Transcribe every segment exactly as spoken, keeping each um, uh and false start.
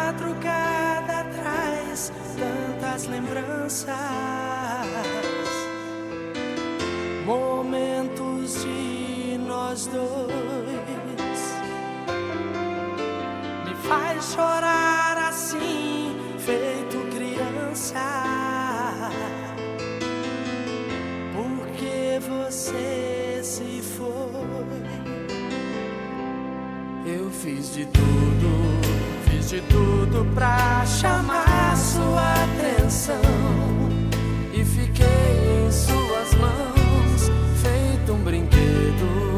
madrugada traz tantas lembranças, momentos de nós dois, me faz chorar assim, feito criança, porque você se foi. Eu fiz de tudo, fiz de tudo pra chamar sua atenção, e fiquei em suas mãos, feito um brinquedo.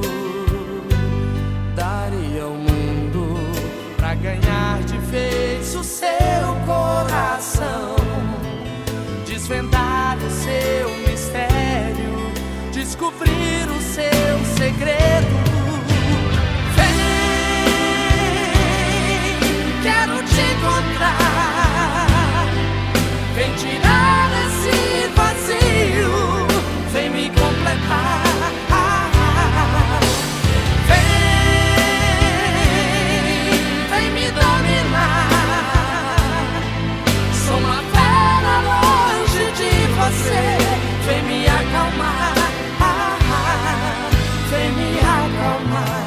Daria o mundo pra ganhar de vez o seu coração, desvendar o seu mistério, descobrir o seu segredo. Quero te encontrar, vem tirar esse vazio, vem me completar. Vem, vem me dominar. Sou uma fera longe de você, vem me acalmar, vem me acalmar.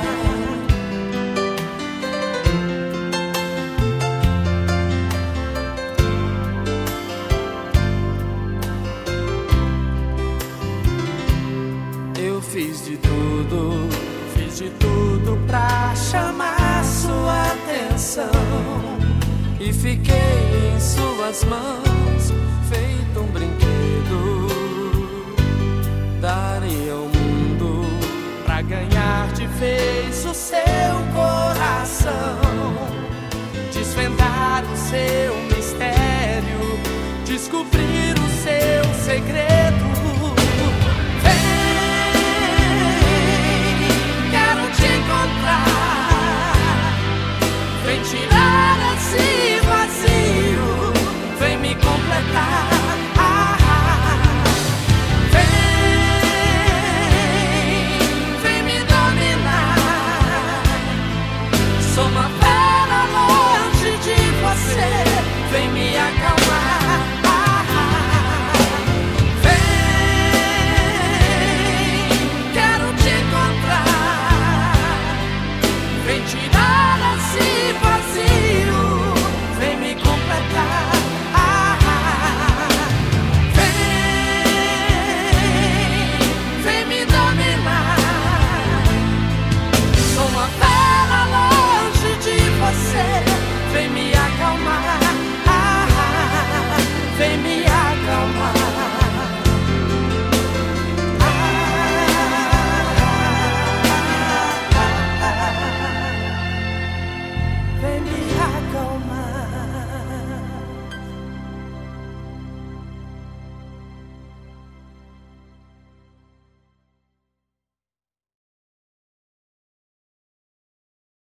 Fiz de tudo, fiz de tudo pra chamar sua atenção, e fiquei em suas mãos, feito um brinquedo. Daria o mundo pra ganhar de vez o seu coração, desvendar o seu mistério, descobrir o seu segredo.